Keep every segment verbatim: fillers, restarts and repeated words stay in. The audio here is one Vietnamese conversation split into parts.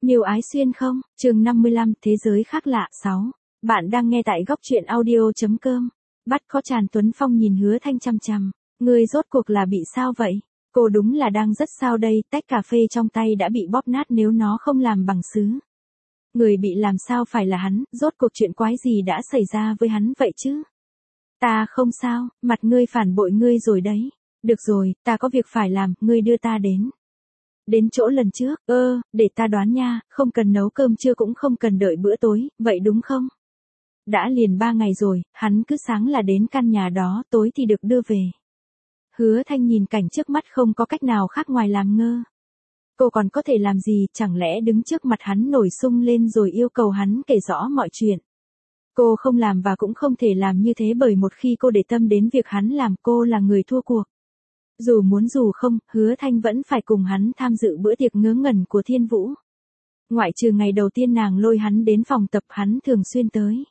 Miêu Ái Xuyên không? Chương năm mươi lăm, Thế giới khác lạ. sáu. Bạn đang nghe tại góc truyện audio.com. Bắt có Tràn Tuấn Phong nhìn Hứa Thanh chăm chăm. Ngươi rốt cuộc là bị sao vậy? Cô đúng là đang rất sao đây, tách cà phê trong tay đã bị bóp nát nếu nó không làm bằng sứ. Người bị làm sao phải là hắn, rốt cuộc chuyện quái gì đã xảy ra với hắn vậy chứ? Ta không sao, mặt ngươi phản bội ngươi rồi đấy. Được rồi, ta có việc phải làm, ngươi đưa ta đến. Đến chỗ lần trước, ơ, để ta đoán nha, không cần nấu cơm trưa cũng không cần đợi bữa tối, vậy đúng không? Đã liền ba ngày rồi, hắn cứ sáng là đến căn nhà đó, tối thì được đưa về. Hứa Thanh nhìn cảnh trước mắt không có cách nào khác ngoài làm ngơ. Cô còn có thể làm gì, chẳng lẽ đứng trước mặt hắn nổi sung lên rồi yêu cầu hắn kể rõ mọi chuyện. Cô không làm và cũng không thể làm như thế bởi một khi cô để tâm đến việc hắn làm cô là người thua cuộc. Dù muốn dù không, Hứa Thanh vẫn phải cùng hắn tham dự bữa tiệc ngớ ngẩn của Thiên Vũ. Ngoại trừ ngày đầu tiên nàng lôi hắn đến phòng tập hắn thường xuyên tới.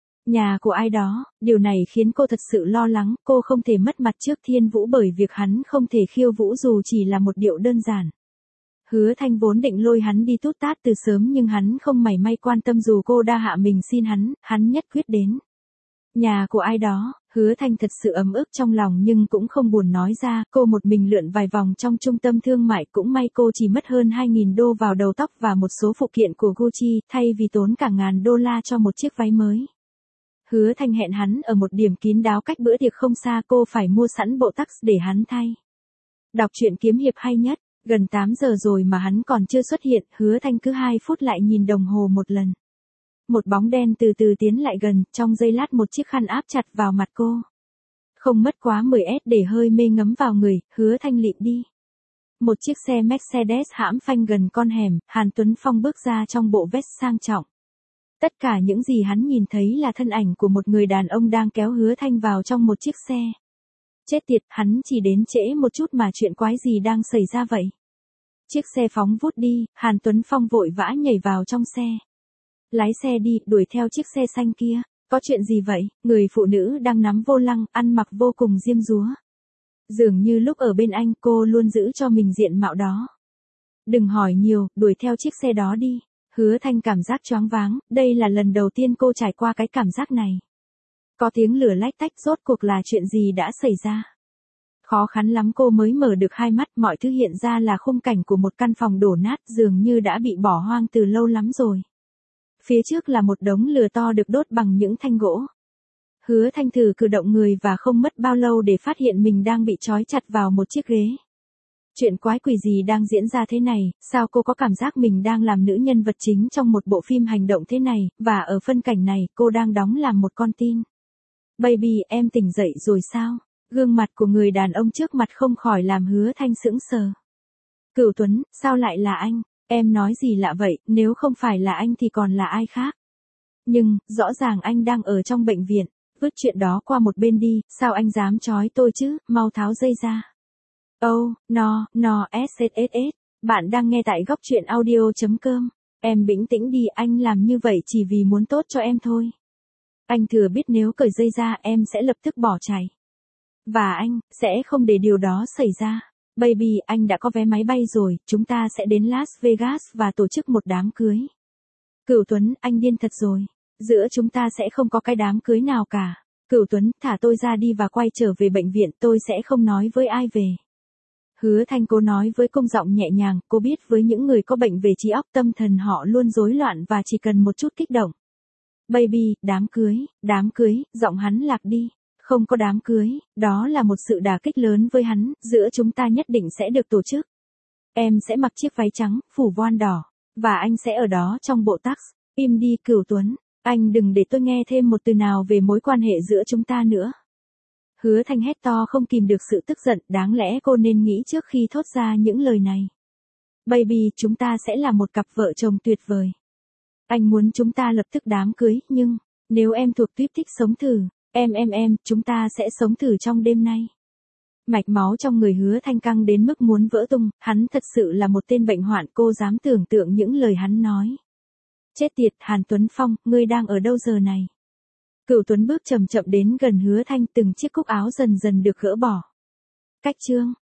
Nhà của ai đó, điều này khiến cô thật sự lo lắng, cô không thể mất mặt trước Thiên Vũ bởi việc hắn không thể khiêu vũ dù chỉ là một điệu đơn giản. Hứa Thanh vốn định lôi hắn đi tút tát từ sớm nhưng hắn không mảy may quan tâm dù cô đa hạ mình xin hắn, hắn nhất quyết đến. Nhà của ai đó, Hứa Thanh thật sự ấm ức trong lòng nhưng cũng không buồn nói ra, cô một mình lượn vài vòng trong trung tâm thương mại cũng may cô chỉ mất hơn hai nghìn đô vào đầu tóc và một số phụ kiện của Gucci thay vì tốn cả ngàn đô la cho một chiếc váy mới. Hứa Thanh hẹn hắn ở một điểm kín đáo cách bữa tiệc không xa cô phải mua sẵn bộ tux để hắn thay. Đọc truyện kiếm hiệp hay nhất, gần tám giờ rồi mà hắn còn chưa xuất hiện, Hứa Thanh cứ hai phút lại nhìn đồng hồ một lần. Một bóng đen từ từ tiến lại gần, trong giây lát một chiếc khăn áp chặt vào mặt cô. Không mất quá mười phút để hơi mê ngấm vào người, Hứa Thanh lịm đi. Một chiếc xe Mercedes hãm phanh gần con hẻm, Hàn Tuấn Phong bước ra trong bộ vest sang trọng. Tất cả những gì hắn nhìn thấy là thân ảnh của một người đàn ông đang kéo Hứa Thanh vào trong một chiếc xe. Chết tiệt, hắn chỉ đến trễ một chút mà chuyện quái gì đang xảy ra vậy? Chiếc xe phóng vút đi, Hàn Tuấn Phong vội vã nhảy vào trong xe. Lái xe đi, đuổi theo chiếc xe xanh kia. Có chuyện gì vậy? Người phụ nữ đang nắm vô lăng, ăn mặc vô cùng diêm dúa. Dường như lúc ở bên anh cô luôn giữ cho mình diện mạo đó. Đừng hỏi nhiều, đuổi theo chiếc xe đó đi. Hứa Thanh cảm giác choáng váng, đây là lần đầu tiên cô trải qua cái cảm giác này. Có tiếng lửa lách tách, rốt cuộc là chuyện gì đã xảy ra? Khó khăn lắm cô mới mở được hai mắt, mọi thứ hiện ra là khung cảnh của một căn phòng đổ nát dường như đã bị bỏ hoang từ lâu lắm rồi. Phía trước là một đống lửa to được đốt bằng những thanh gỗ. Hứa Thanh thử cử động người và không mất bao lâu để phát hiện mình đang bị trói chặt vào một chiếc ghế. Chuyện quái quỷ gì đang diễn ra thế này, sao cô có cảm giác mình đang làm nữ nhân vật chính trong một bộ phim hành động thế này, và ở phân cảnh này cô đang đóng làm một con tin. Baby, em tỉnh dậy rồi sao? Gương mặt của người đàn ông trước mặt không khỏi làm Hứa Thanh sững sờ. Cửu Tuấn, sao lại là anh? Em nói gì lạ vậy, nếu không phải là anh thì còn là ai khác? Nhưng, rõ ràng anh đang ở trong bệnh viện, vứt chuyện đó qua một bên đi, sao anh dám trói tôi chứ, mau tháo dây ra. Oh, no, no, sss, bạn đang nghe tại góc truyện audio.com. Em bình tĩnh đi, anh làm như vậy chỉ vì muốn tốt cho em thôi. Anh thừa biết nếu cởi dây ra em sẽ lập tức bỏ chạy. Và anh, sẽ không để điều đó xảy ra. Baby, anh đã có vé máy bay rồi, chúng ta sẽ đến Las Vegas và tổ chức một đám cưới. Cửu Tuấn, anh điên thật rồi. Giữa chúng ta sẽ không có cái đám cưới nào cả. Cửu Tuấn, thả tôi ra đi và quay trở về bệnh viện, tôi sẽ không nói với ai về. Hứa Thanh cố nói với công giọng nhẹ nhàng, cô biết với những người có bệnh về trí óc tâm thần họ luôn rối loạn và chỉ cần một chút kích động. Baby, đám cưới, đám cưới, giọng hắn lạc đi. Không có đám cưới, đó là một sự đả kích lớn với hắn, giữa chúng ta nhất định sẽ được tổ chức. Em sẽ mặc chiếc váy trắng, phủ voan đỏ, và anh sẽ ở đó trong bộ tux. Im đi Cửu Tuấn, anh đừng để tôi nghe thêm một từ nào về mối quan hệ giữa chúng ta nữa. Hứa Thanh hét to không kìm được sự tức giận, đáng lẽ cô nên nghĩ trước khi thốt ra những lời này. Baby, chúng ta sẽ là một cặp vợ chồng tuyệt vời. Anh muốn chúng ta lập tức đám cưới, nhưng, nếu em thuộc tuyếp thích sống thử, em em em, chúng ta sẽ sống thử trong đêm nay. Mạch máu trong người Hứa Thanh căng đến mức muốn vỡ tung, hắn thật sự là một tên bệnh hoạn, cô dám tưởng tượng những lời hắn nói. Chết tiệt, Hàn Tuấn Phong, ngươi đang ở đâu giờ này? Cửu Tuấn bước chậm chậm đến gần Hứa Thanh, từng chiếc cúc áo dần dần được gỡ bỏ. Cách chương